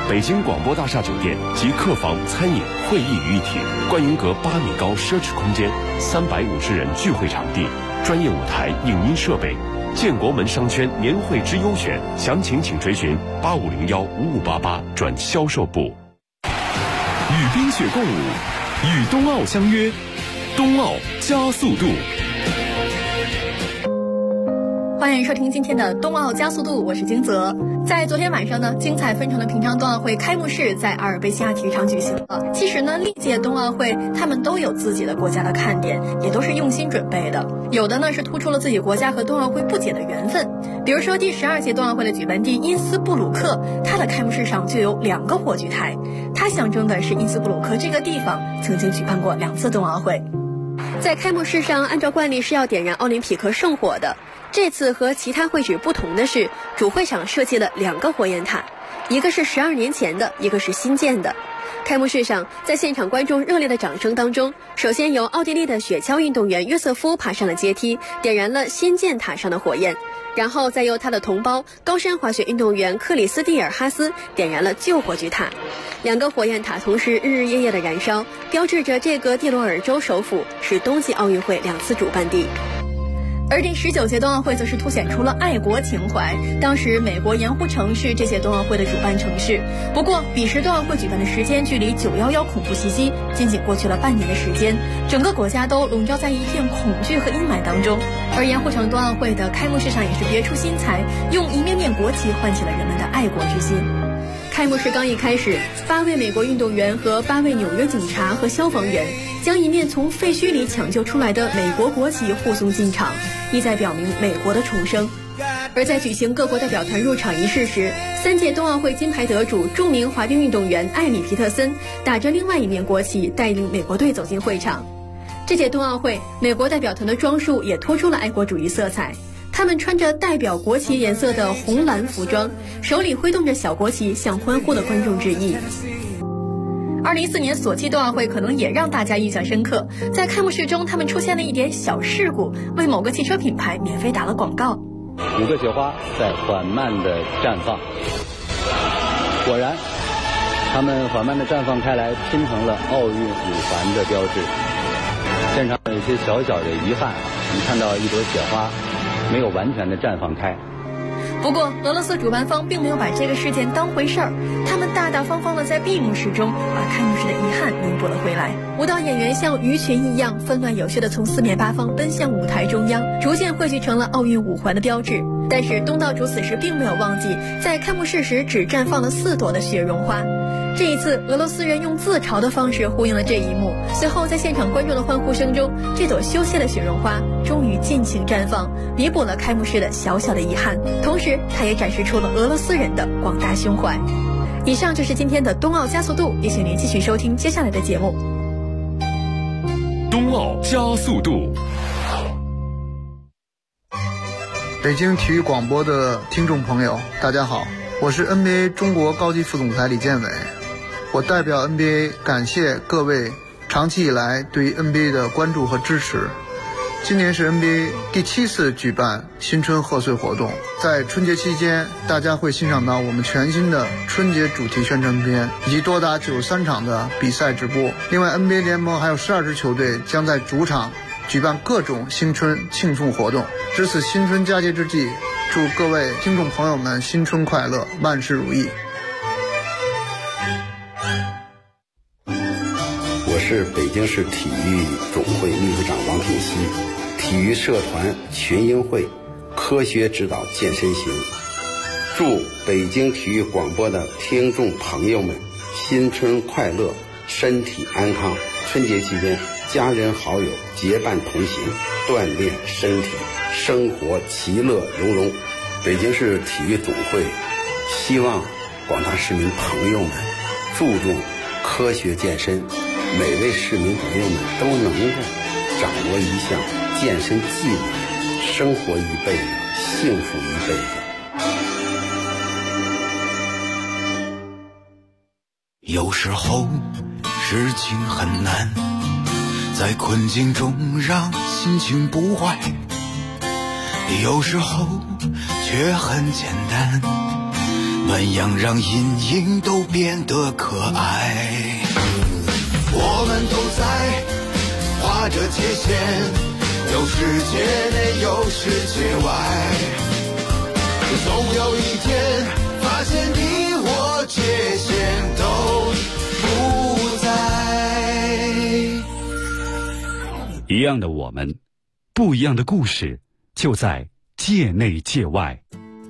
北京广播大厦酒店集客房、餐饮、会议于一体，观云阁8米高奢侈空间，350人聚会场地，专业舞台、影音设备。建国门商圈年会之优选，详情请垂询85015588转销售部。 与冰雪共舞，与冬奥相约，冬奥加速度。 欢迎收听今天的冬奥加速度，我是金泽。在昨天晚上呢，精彩纷呈的平昌冬奥会开幕式在阿尔卑西亚体育场举行了。其实呢，历届冬奥会他们都有自己的国家的看点，也都是用心准备的。有的呢是突出了自己国家和冬奥会不解的缘分，比如说第12届冬奥会的举办地因斯布鲁克，它的开幕式上就有2个火炬台，它象征的是因斯布鲁克这个地方曾经举办过2次冬奥会。在开幕式上，按照惯例是要点燃奥林匹克圣火的。这次和其他会址不同的是，主会场设计了2个火焰塔，一个是12年前的，一个是新建的。开幕式上，在现场观众热烈的掌声当中，首先由奥地利的雪橇运动员约瑟夫爬上了阶梯，点燃了新建塔上的火焰，然后再由他的同胞高山滑雪运动员克里斯蒂尔哈斯点燃了旧火炬塔。2个火焰塔同时日日夜夜的燃烧，标志着这个蒂罗尔州首府是冬季奥运会2次主办地。而第19届冬奥会则是凸显出了爱国情怀。当时美国盐湖城是这届冬奥会的主办城市，不过彼时冬奥会举办的时间距离911恐怖袭击仅仅过去了半年的时间，整个国家都笼罩在一片恐惧和阴霾当中。而盐湖城冬奥会的开幕式上也是别出心裁，用一面面国旗唤起了人们的爱国之心。开幕式刚一开始，8位美国运动员和8位纽约警察和消防员将一面从废墟里抢救出来的美国国旗护送进场，意在表明美国的重生。而在举行各国代表团入场仪式时，3届冬奥会金牌得主、著名滑冰运动员艾米·皮特森打着另外一面国旗，带领美国队走进会场。这届冬奥会，美国代表团的装束也突出了爱国主义色彩。他们穿着代表国旗颜色的红蓝服装，手里挥动着小国旗，向欢呼的观众致意。2014年索契冬奥会可能也让大家印象深刻，在开幕式中他们出现了一点小事故，为某个汽车品牌免费打了广告。 5个雪花在缓慢地绽放，果然它们缓慢地绽放开来，拼成了奥运5环的标志。现场有一些小小的遗憾，你看到一朵雪花没有完全的绽放开。 不过俄罗斯主办方并没有把这个事件当回事儿，他们大大方方的在闭幕式中把开幕式的遗憾弥补了回来。舞蹈演员像鱼群一样纷乱有序的从4面8方奔向舞台中央，逐渐汇聚成了奥运5环的标志。但是东道主此时并没有忘记，在开幕式时只绽放了4朵的雪绒花。这一次俄罗斯人用自嘲的方式呼应了这一幕，随后在现场观众的欢呼声中，这朵羞怯的雪绒花终于尽情绽放，弥补了开幕式的小小的遗憾，同时它也展示出了俄罗斯人的广大胸怀。以上就是今天的冬奥加速度，也请您继续收听接下来的节目。 冬奥加速度。 北京体育广播的听众朋友，大家好，我是 NBA 中国高级副总裁李建伟。我代表 NBA 感谢各位长期以来对于 NBA 的关注和支持。今年是 NBA 第7次举办新春贺岁活动，在春节期间，大家会欣赏到我们全新的春节主题宣传片，以及多达93场的比赛直播。另外 NBA 联盟还有12支球队将在主场举办各种新春庆祝活动。值此新春佳节之际，祝各位听众朋友们新春快乐，万事如意。 我是北京市体育总会秘书长王品熙，体育社团群英会科学指导健身行，祝北京体育广播的听众朋友们新春快乐，身体安康。春节期间，家人好友结伴同行，锻炼身体，生活其乐融融。北京市体育总会希望广大市民朋友们注重科学健身，每位市民朋友们都能够掌握一项健身技能，生活一辈子，幸福一辈子。 有时候事情很难，在困境中让心情不坏，有时候却很简单， 们要让阴影都变得可爱。我们都在画着界限，有世界内有世界外，总有一天发现你我界限都不在。 一样的我们，不一样的故事，就在界内界外。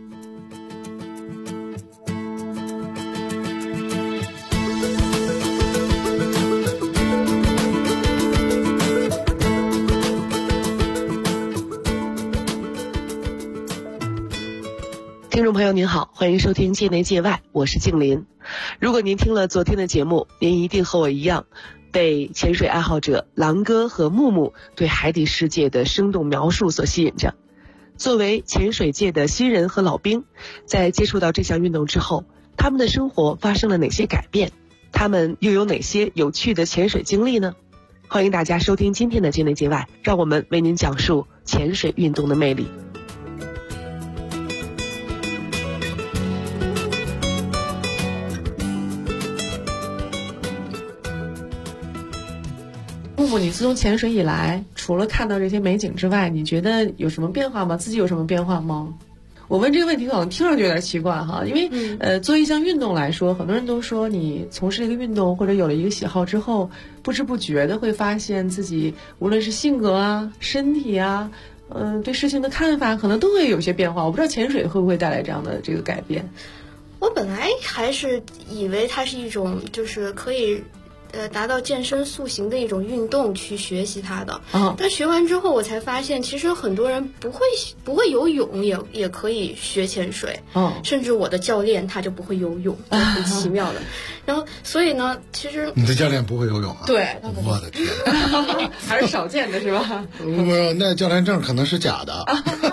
听众朋友您好，欢迎收听界内界外，我是静林。如果您听了昨天的节目，您一定和我一样被潜水爱好者狼哥和木木对海底世界的生动描述所吸引着。作为潜水界的新人和老兵，在接触到这项运动之后，他们的生活发生了哪些改变？他们又有哪些有趣的潜水经历呢？欢迎大家收听今天的界内界外，让我们为您讲述潜水运动的魅力。木木，你自从潜水以来，除了看到这些美景之外，你觉得有什么变化吗？自己有什么变化吗？我问这个问题可能听上去有点奇怪哈，因为作为一项运动来说，很多人都说你从事这个运动或者有了一个喜好之后，不知不觉的会发现自己无论是性格啊、身体啊，对事情的看法可能都会有些变化。我不知道潜水会不会带来这样的这个改变。 我本来还是以为它是一种就是可以达到健身塑形的一种运动去学习它的，但学完之后我才发现，其实很多人不会游泳也可以学潜水，甚至我的教练他就不会游泳，很奇妙的。然后所以呢，其实你的教练不会游泳啊？ 对， 我的天， 还是少见的是吧？ 不，那教练证可能是假的。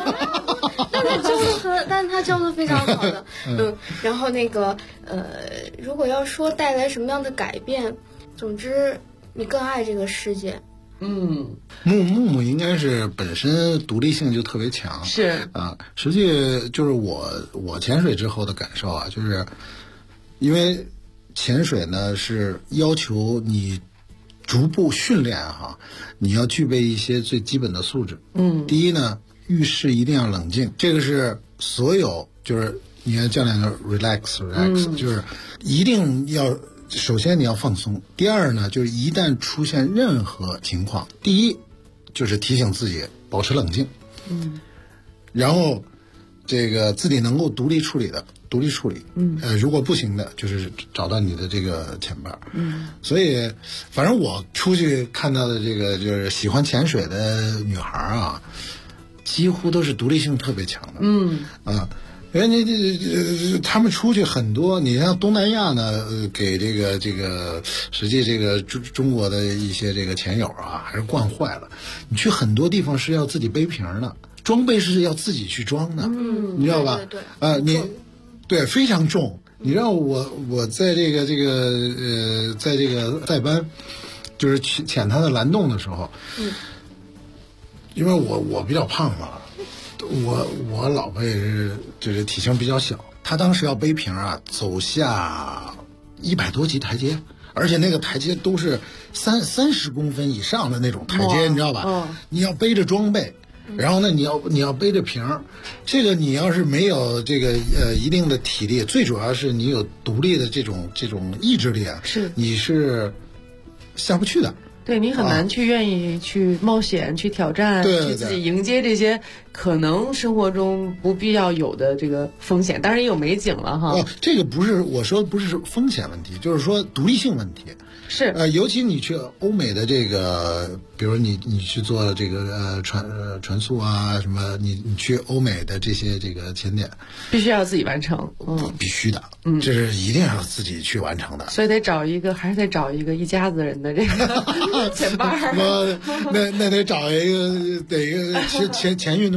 但是他教的非常好的，然后那个如果要说带来什么样的改变，总之你更爱这个世界。 木木应该是本身独立性就特别强， 是啊，实际就是我潜水之后的感受啊，就是因为潜水呢是要求你逐步训练哈，你要具备一些最基本的素质。第一呢，遇事一定要冷静，这个是所有就是你看教练的 relax， 就是一定要。首先你要放松，第二呢，就是一旦出现任何情况，第一就是提醒自己保持冷静，然后这个自己能够独立处理，如果不行的，就是找到你的这个前辈，所以反正我出去看到的这个就是喜欢潜水的女孩啊，几乎都是独立性特别强的，因为你他们出去很多，你像东南亚呢，给这个实际这个中国的一些这个潜友啊，还是惯坏了。你去很多地方是要自己背瓶的，装备是要自己去装的，你知道吧？ 对， 你对非常重。你让我在这个在这个塞班，就是潜它的蓝洞的时候，因为我比较胖嘛。我老婆也是，就是体型比较小，她当时要背瓶啊，走下100多级台阶，而且那个台阶都是30公分以上的那种台阶，你知道吧？你要背着装备，然后呢，你要背着瓶，这个你要是没有这个一定的体力，最主要是你有独立的这种意志力啊，你是下不去的。 对，你很难去愿意去冒险、去挑战、去自己迎接这些可能生活中不必要有的这个风险，当然也有美景了哈。 这个不是我说不是风险问题，就是说独立性问题。 是尤其你去欧美的这个，比如你去做这个船速啊什么，你去欧美的这些这个潜点， 必须要自己完成， 必须的，这是一定要自己去完成的。 所以还是得找一个一家子人的这个潜伴儿。 那得找一个潜运动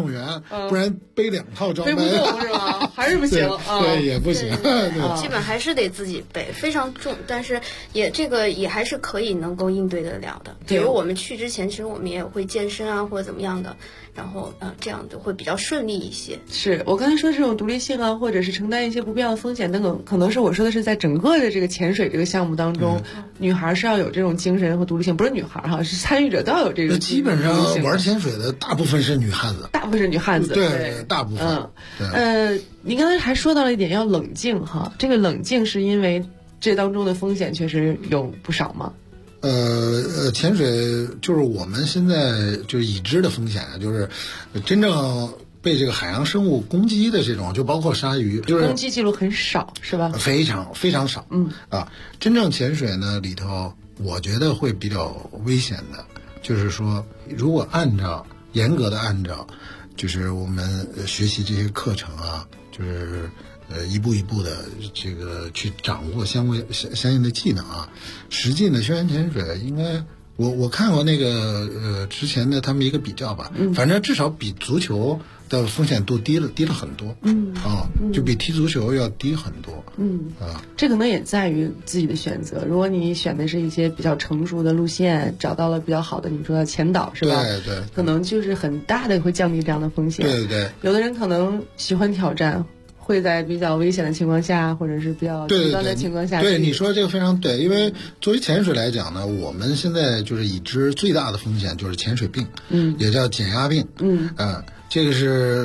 动员，不然背2套装备背不动是吧？还是不行对，也不行， 对，基本还是得自己背，非常重，但是这个也还是可以能够应对得了的。比如我们去之前，其实我们也会健身啊，或者怎么样的，然后这样的会比较顺利一些。 是我刚才说的这种独立性啊，或者是承担一些不必要的风险等等，可能是我说的是在整个的这个潜水这个项目当中，女孩是要有这种精神和独立性，不是女孩哈，是参与者都要有这个。 基本上玩潜水的大部分是女汉子，对，大部分。 您刚才还说到了一点，要冷静哈，这个冷静是因为这当中的风险确实有不少吗？ 潜水就是我们现在就是已知的风险，就是真正被这个海洋生物攻击的这种，就包括鲨鱼，就是攻击记录很少，是吧？ 非常非常少。真正潜水呢里头，我觉得会比较危险的，就是说，如果严格的按照，就是我们学习这些课程啊，就是一步一步的这个去掌握相应的技能啊。实际呢，休闲潜水应该我看过那个之前的他们一个比较吧，反正至少比足球的风险度低了很多，就比踢足球要低很多， 这可能也在于自己的选择。如果你选的是一些比较成熟的路线，找到了比较好的，你说的前导是吧？ 对， 可能就是很大的会降低这样的风险。 对， 有的人可能喜欢挑战。会在比较危险的情况下，或者是比较极端的情况下。 对，你说这个非常对，因为作为潜水来讲呢，我们现在就是已知最大的风险就是潜水病，也叫减压病，这个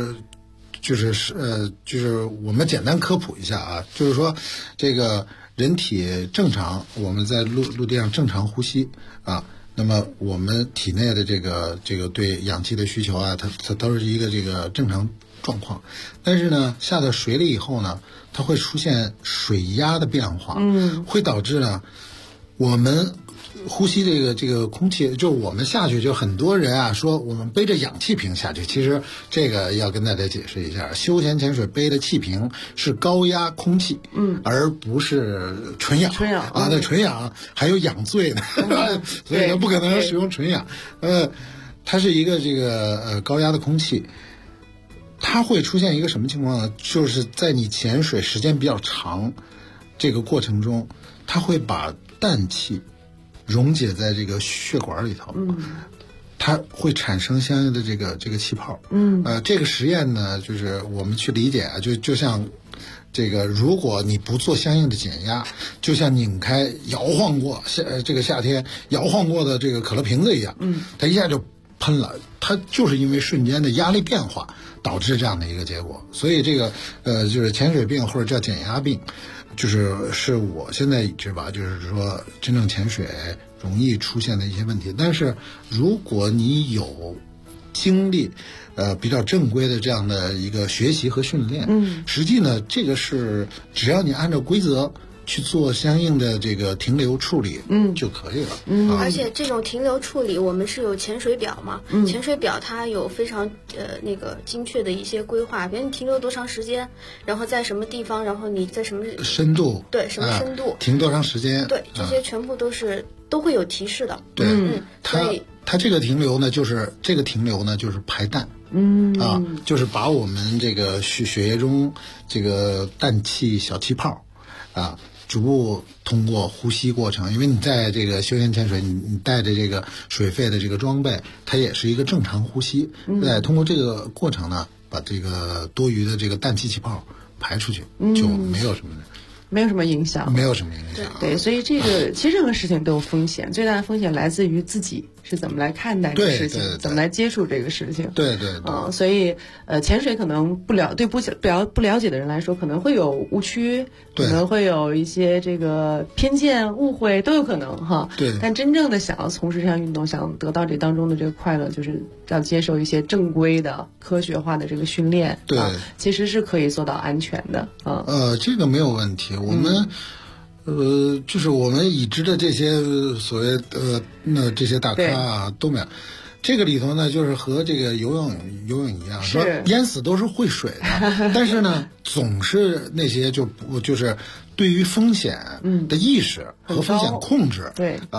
就是我们简单科普一下啊，就是说这个人体正常，我们在陆地上正常呼吸啊。那么我们体内的这个对氧气的需求啊，它都是一个这个正常状况，但是呢，下到水里以后呢，它会出现水压的变化，会导致呢，我们呼吸这个空气，就我们下去，就很多人啊说我们背着氧气瓶下去，其实这个要跟大家解释一下，休闲潜水背的气瓶是高压空气，而不是纯氧啊，那纯氧还有氧醉呢，所以呢不可能使用纯氧，它是一个这个高压的空气。它会出现一个什么情况呢？就是在你潜水时间比较长这个过程中，它会把氮气溶解在这个血管里头，它会产生相应的这个气泡。这个实验呢，就是我们去理解啊，就像这个，如果你不做相应的减压，就像拧开摇晃过这个夏天摇晃过的这个可乐瓶子一样，它一下就喷了。它就是因为瞬间的压力变化导致这样的一个结果。所以这个就是潜水病或者叫减压病，是我现在已知吧，就是说真正潜水容易出现的一些问题。但是如果你有经历比较正规的这样的一个学习和训练，实际呢这个是只要你按照规则去做相应的这个停留处理，就可以了。 而且这种停留处理，我们是有潜水表嘛？潜水表它有非常那个精确的一些规划，比如你停留多长时间，然后在什么地方，然后你在什么深度， 对，什么深度， 停多长时间， 对，这些全部都会有提示的。 对，它这个停留呢，就是排氮。就是把我们这个血液中这个氮气小气泡逐步通过呼吸过程，因为你在这个休闲潜水，你带着这个水肺的这个装备，它也是一个正常呼吸。通过这个过程呢，把这个多余的这个氮气气泡排出去，就没有什么影响。 对，所以这个其实任何事情都有风险，最大的风险来自于自己是怎么来看待这个事情，怎么来接触这个事情。 对， 所以潜水可能不了解的人来说，可能会有误区，可能会有一些这个偏见、误会都有可能哈。 对。 但真正的想要从事这项运动，想得到这当中的这个快乐，就是要接受一些正规的、科学化的这个训练。 对， 其实是可以做到安全的啊。 这个没有问题。我们就是我们已知的这些所谓那这些大咖啊都没有。这个里头呢，就是和这个游泳一样，说淹死都是会水的，但是呢，总是那些就是对于风险的意识和风险控制，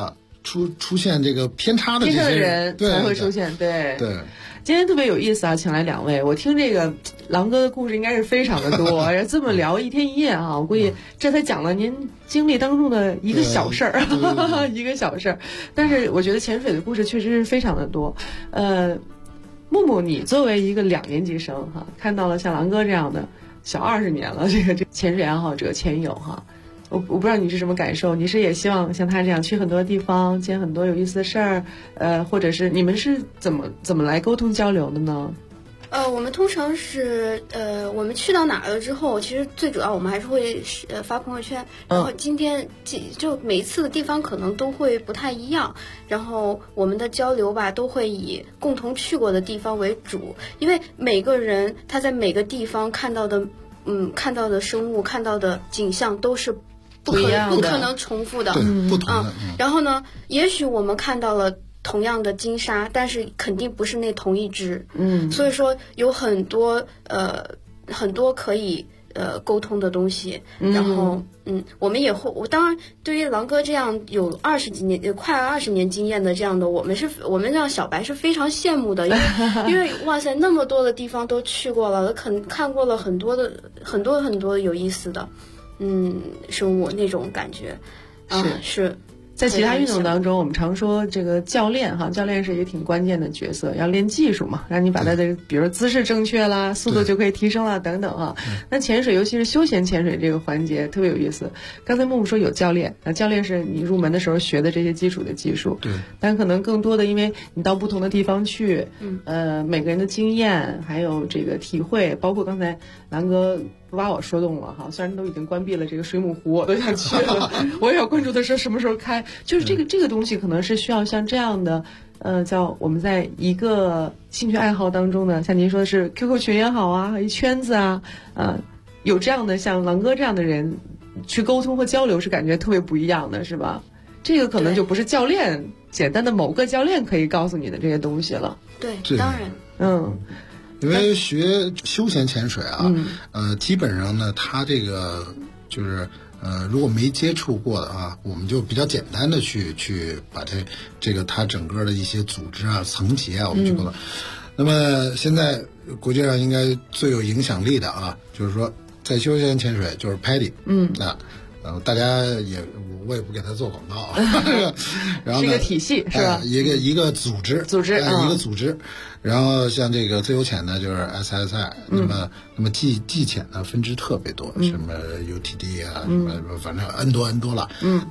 出现这个偏差的这些人才会出现。对。今天特别有意思啊，请来2位，我听这个狼哥的故事应该是非常的多，这么聊1天1夜啊，我估计这才讲了您经历当中的一个小事儿，一个小事儿。但是我觉得潜水的故事确实是非常的多。木木，你作为一个2年级生哈，看到了像狼哥这样的小20年了，这个潜水爱好者潜友哈。我不知道你是什么感受，你是也希望像他这样去很多地方，见很多有意思的事儿，或者是你们是怎么来沟通交流的呢？ 我们通常是我们去到哪儿了之后，其实最主要我们还是会发朋友圈，然后今天就每一次的地方可能都会不太一样，然后我们的交流吧都会以共同去过的地方为主，因为每个人他在每个地方看到的生物、看到的景象都是不可能重复的， 不同的。 然后呢，也许我们看到了同样的鲸鲨，但是肯定不是那同一只。所以说有很多可以沟通的东西。然后我们也会，我当然对于狼哥这样有20几年、快20年经验的这样的，我们这样小白是非常羡慕的，因为哇塞，那么多的地方都去过了，看过了很多有意思的。生物那种感觉，是在其他运动当中，我们常说这个教练是一个挺关键的角色，要练技术嘛，让你把它的比如姿势正确啦，速度就可以提升啦，等等啊。那潜水，尤其是休闲潜水这个环节特别有意思。刚才木木说有教练，那教练是你入门的时候学的这些基础的技术， 对。 但可能更多的，因为你到不同的地方去，每个人的经验还有这个体会，包括刚才南哥不把我说动了哈，虽然都已经关闭了这个水母湖，我都想去了，我也要关注的是什么时候开。就是这个东西可能是需要像这样的，叫我们在一个兴趣爱好当中呢，像您说的是 QQ 群也好啊，一圈子啊，有这样的像狼哥这样的人去沟通和交流，是感觉特别不一样的，是吧？这个可能就不是教练简单的某个教练可以告诉你的这些东西了。 对，当然， 因为学休闲潜水啊，基本上呢，它这个就是如果没接触过的啊，我们就比较简单的去把这个它整个的一些组织啊、层级啊，我们去沟通。那么现在国际上应该最有影响力的啊，就是说在休闲潜水就是 PADI，大家我也不给他做广告，然后呢， 是一个体系是吧？ 一个组织，一个组织。然后像这个自由潜呢，就是 SSI，那么技潜呢分支特别多，什么 UTD 啊，什么反正 N 多了，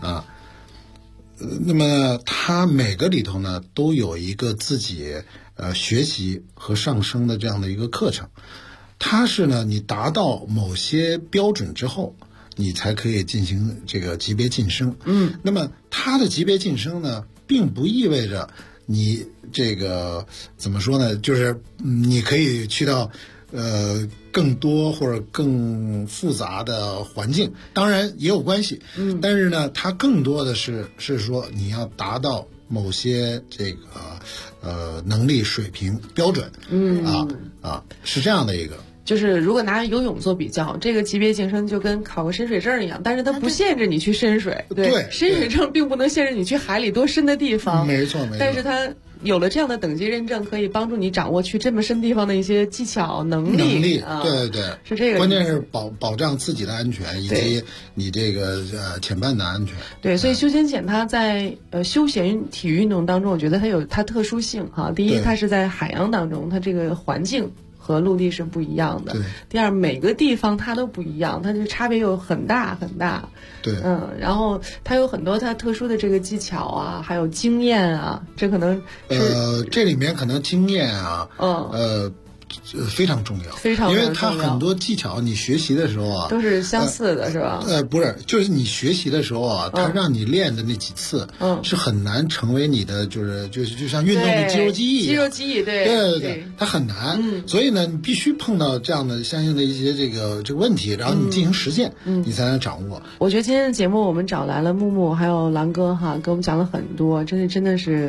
那么它每个里头呢都有一个自己学习和上升的这样的一个课程，它是呢你达到某些标准之后，你才可以进行这个级别晋升。那么它的级别晋升呢，并不意味着你这个怎么说呢？就是你可以去到更多或者更复杂的环境，当然也有关系。但是呢，它更多的是说你要达到某些这个能力水平标准。是这样的一个。 就是如果拿游泳做比较，这个级别晋升就跟考个深水证一样，但是它不限制你去深水。 对， 深水证并不能限制你去海里多深的地方。 没错。 但是它有了这样的等级认证，可以帮助你掌握去这么深地方的一些技巧能力。 对， 是这个。 关键是保障自己的安全以及你这个潜伴的安全。 对，所以休闲潜它在休闲体育运动当中，我觉得它有它特殊性哈。第一，它是在海洋当中，它这个环境和陆地是不一样的。第二，每个地方它都不一样，它的差别有很大很大。 对， 然后它有很多它特殊的这个技巧啊，还有经验啊，这可能是这里面可能经验啊，非常重要， 非常重要， 因为它很多技巧你学习的时候啊， 都是相似的，是吧？ 不是，就是你学习的时候啊，它让你练的那几次，是很难成为你的，就像运动的肌肉记忆，对，它很难，所以呢，你必须碰到这样的相应的一些这个问题，然后你进行实践，你才能掌握。 我觉得今天的节目我们找来了木木还有狼哥哈，给我们讲了很多，真的是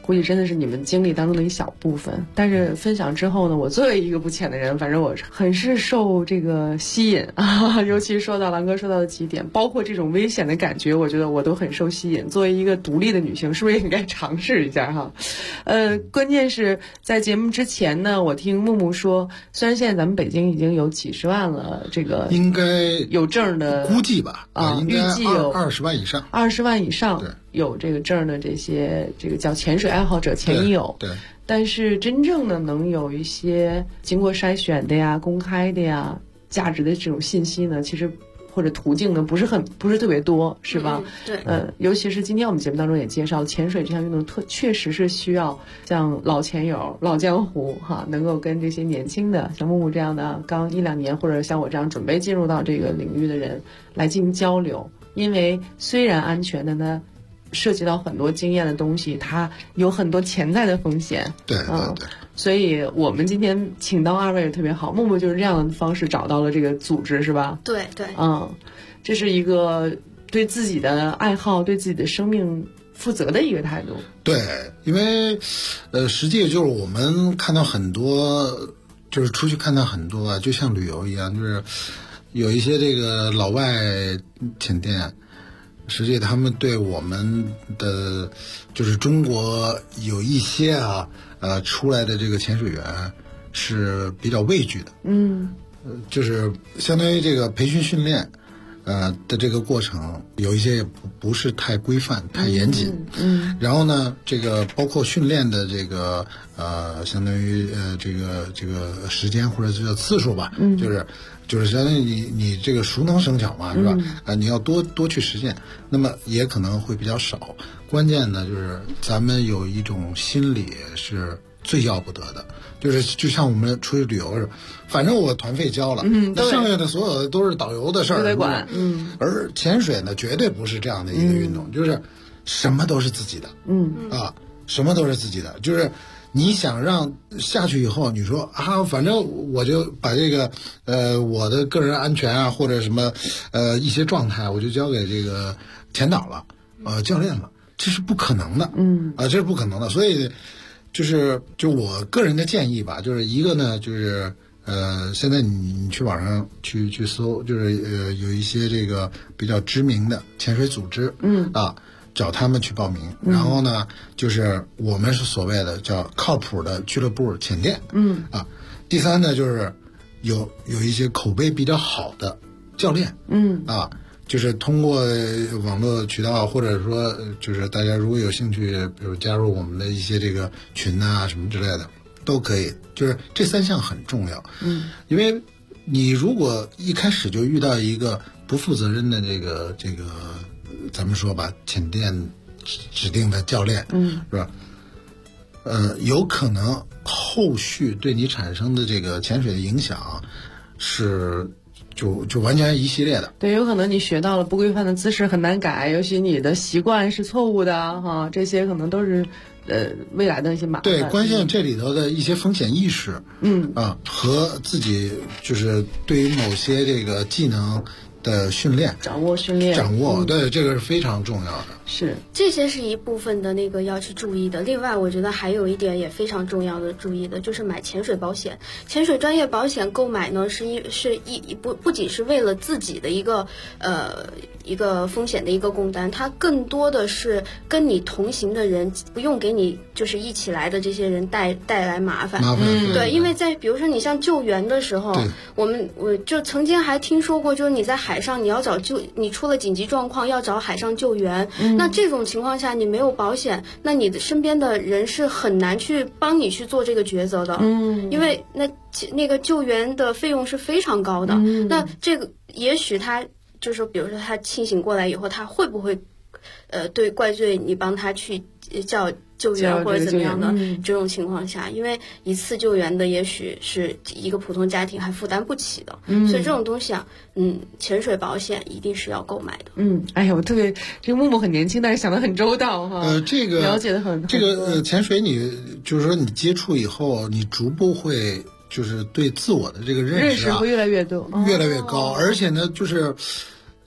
估计真的是你们经历当中的一小部分。但是分享之后呢，我作为一个不浅的人，反正我很是受这个吸引啊，尤其说到狼哥说到的几点，包括这种危险的感觉，我觉得我都很受吸引。作为一个独立的女性，是不是也应该尝试一下哈？关键是在节目之前呢，我听木木说，虽然现在咱们北京已经有几十万了，这个应该有证的估计吧啊，预计有 20万以上 ，20万以上有这个证的这些这个叫潜水爱好者前已有， 对。 但是真正的能有一些经过筛选的呀、公开的呀、价值的这种信息呢，其实或者途径呢不是特别多，是吧？ 对。 尤其是今天我们节目当中也介绍，潜水这项运动确实是需要像老潜友、老江湖哈，能够跟这些年轻的像木木这样的刚1-2年，或者像我这样准备进入到这个领域的人来进行交流。因为虽然安全的呢，涉及到很多经验的东西，它有很多潜在的风险。 对。 所以我们今天请到2位也特别好，木木就是这样的方式找到了这个组织，是吧？ 对。 这是一个对自己的爱好、对自己的生命负责的一个态度。 对，因为实际就是我们看到很多，就是出去看到很多啊，就像旅游一样，就是有一些这个老外潜店，实际他们对我们的就是中国有一些出来的这个潜水员是比较畏惧的。就是相当于这个培训训练的这个过程有一些也不是太规范、太严谨。然后呢，这个包括训练的这个相当于这个时间或者是次数吧，就是相当于你这个熟能生巧嘛，是吧？你要多去实践，那么也可能会比较少。关键呢，就是咱们有一种心理是最要不得的，就像我们出去旅游似的，反正我团费交了，那剩下的所有的都是导游的事儿， 得管。 而潜水呢，绝对不是这样的一个运动，就是什么都是自己的。什么都是自己的，就是你想让下去以后，你说反正我就把这个我的个人安全啊，或者什么一些状态，我就交给这个潜导了，教练了，这是不可能的。这是不可能的。所以就我个人的建议吧，就是一个呢，就是现在你去网上去搜，就是有一些这个比较知名的潜水组织，找他们去报名，然后呢，就是我们是所谓的叫靠谱的俱乐部潜店，第三呢，就是有一些口碑比较好的教练，就是通过网络渠道，或者说就是大家如果有兴趣，比如加入我们的一些这个群啊什么之类的，都可以。就是这3项很重要，因为你如果一开始就遇到一个不负责任的这个咱们说吧，潜店指定的教练，是吧？有可能后续对你产生的这个潜水的影响是就完全一系列的。 对，有可能你学到了不规范的姿势很难改，尤其你的习惯是错误的哈，这些可能都是未来的一些麻烦。 对，关键这里头的一些风险意识，和自己就是对于某些这个技能的训练、 掌握， 对，这个是非常重要的。 是， 这些是一部分的那个要去注意的。另外，我觉得还有一点也非常重要的注意的，就是买潜水保险。潜水专业保险购买呢，不仅是为了自己的一个风险的一个共担，它更多的是跟你同行的人，不用给你就是一起来的这些人带来麻烦。对，因为在比如说你像救援的时候，我就曾经还听说过，就是你在海上你出了紧急状况要找海上救援，那这种情况下你没有保险，那你的身边的人是很难去帮你去做这个抉择的。因为那个救援的费用是非常高的。那这个也许他就是比如说他清醒过来以后，他会不会对怪罪你帮他去叫救援或者怎么样的这种情况下，因为一次救援的也许是一个普通家庭还负担不起的，所以这种东西啊，潜水保险一定是要购买的。 哎呀，我特别这个木木很年轻，但是想得很周到哈。 这个了解的很。 这个潜水你就是说你接触以后，你逐步会就是对自我的这个认识会越来越多， 越来越高，而且呢，就是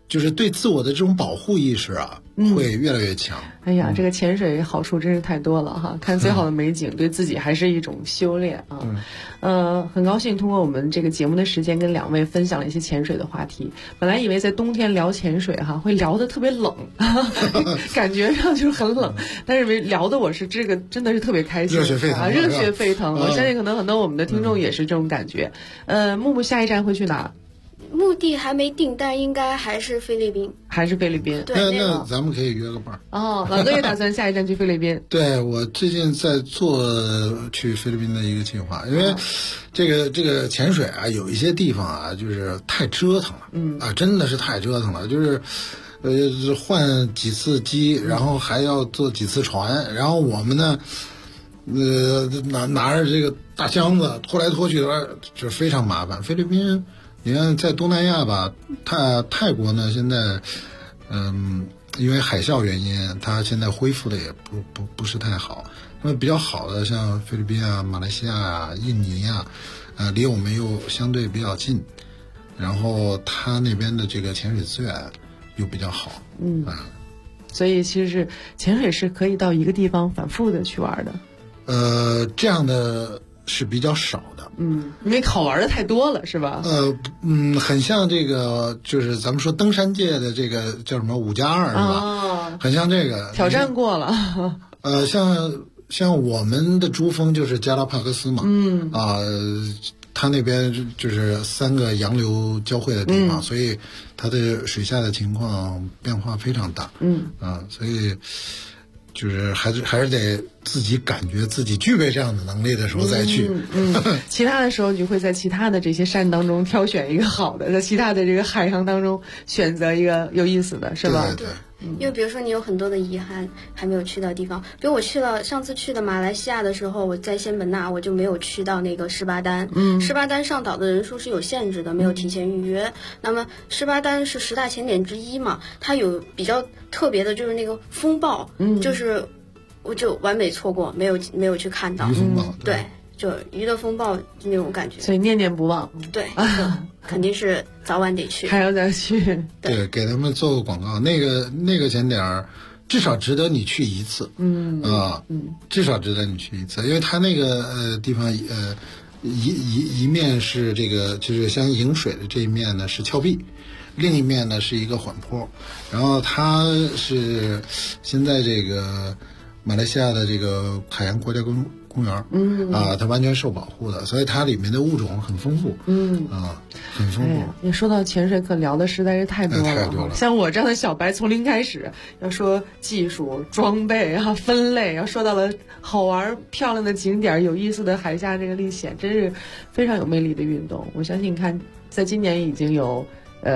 就是对自我的这种保护意识啊，会越来越强。 哎呀，这个潜水好处真是太多了哈！看最好的美景，对自己还是一种修炼啊。很高兴通过我们这个节目的时间，跟2位分享了一些潜水的话题。本来以为在冬天聊潜水会聊得特别冷，感觉上就是很冷，但是聊的我是这个真的是特别开心， 热血沸腾， 热血沸腾。我相信可能很多我们的听众也是这种感觉。木木下一站会去哪？ 目的还没定，但应该还是菲律宾。 对，那咱们可以约个伴儿。 老哥也打算下一站去菲律宾。 对，我最近在做去菲律宾的一个计划，因为这个潜水啊，有一些地方啊，就是太折腾了。真的是太折腾了，就是换几次机，然后还要坐几次船，然后我们呢，拿着这个大箱子拖来拖去的，就非常麻烦。菲律宾。你看，在东南亚吧，泰国呢，现在，因为海啸原因，它现在恢复的也不是太好。那么比较好的，像菲律宾啊、马来西亚啊、印尼啊，离我们又相对比较近，然后它那边的这个潜水资源又比较好。 所以其实是潜水是可以到一个地方反复的去玩的。 这样的是比较少的。 因为好玩的太多了，是吧？ 很像这个，就是咱们说登山界的这个叫什么5+2是吧？很像这个挑战过了。 像我们的珠峰就是加拉帕戈斯嘛，它那边就是3个洋流交汇的地方，所以它的水下的情况变化非常大。所以就是还是得自己感觉自己具备这样的能力的时候再去。 其他的时候你会在其他的这些山当中挑选一个好的，在其他的这个海洋当中选择一个有意思的，是吧？ 对。 因为比如说你有很多的遗憾还没有去到地方，比如我上次去的马来西亚的时候，我在仙本那我就没有去到那个士巴丹。士巴丹上岛的人数是有限制的，没有提前预约。那么士巴丹是10大潜点之一嘛，它有比较特别的就是那个风暴，就是我就完美错过，没有去看到。 风暴， 对，就鱼的风暴那种感觉， 所以念念不忘。 对，肯定是早晚得去， 还要再去。 对，给他们做个广告，那个潜点至少值得你去一次。至少值得你去一次，因为它那个地方一面是这个就是像迎水的这一面呢是峭壁，另一面呢是一个缓坡，然后它是现在这个马来西亚的这个海洋国家公园，它完全受保护的，所以它里面的物种很丰富，很丰富。 你说到潜水，可聊的实在是太多了。像我这样的小白，从零开始，要说技术、装备分类，要说到了好玩、漂亮的景点、有意思的海下这个历险，真是非常有魅力的运动。我相信，你看，在今年已经有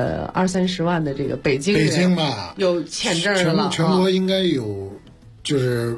20-30万的这个北京吧有潜证了， 全国应该有就是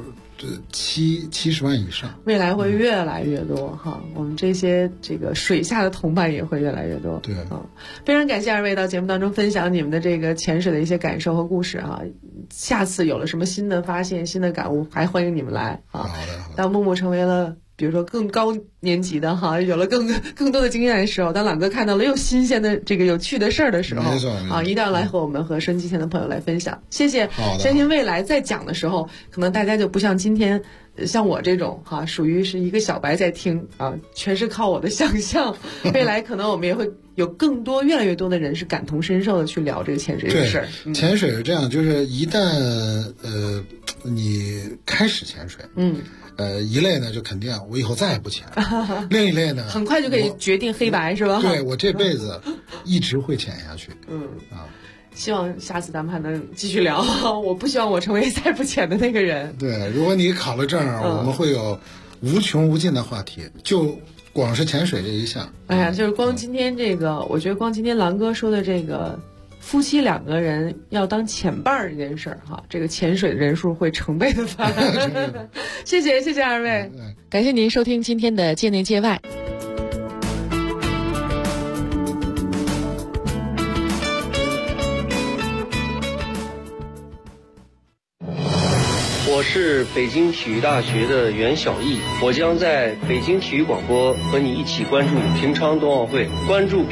70万以上， 未来会越来越多我们这些这个水下的同伴也会越来越多。 对非常感谢2位到节目当中分享你们的这个潜水的一些感受和故事下次有了什么新的发现、新的感悟，还欢迎你们来好的。 当木木成为了比如说更高年级的有了更多的经验的时候，当朗哥看到了又新鲜的这个有趣的事儿的时候一定要来和我们和收音机前的朋友来分享。谢谢。相信未来再讲的时候，可能大家就不像今天像我这种属于是一个小白在听全是靠我的想象。未来可能我们也会有更多越来越多的人是感同身受的去聊这个潜水的事儿。 潜水是这样，就是一旦你开始潜水，一类呢就肯定我以后再也不潜了，另一类呢很快就可以决定黑白，是吧？ 对，我这辈子一直会潜下去。 希望下次咱们还能继续聊。我不希望我成为再不潜的那个人。 对，如果你考了证，我们会有无穷无尽的话题，就光是潜水这一项。 哎呀，就是光今天这个，我觉得光今天狼哥说的这个夫妻2个人要当潜伴这件事儿这个潜水的人数会成倍的发展。谢谢2位，感谢您收听今天的界内界外。 我是北京体育大学的袁晓毅，我将在北京体育广播和你一起关注平昌冬奥会，关注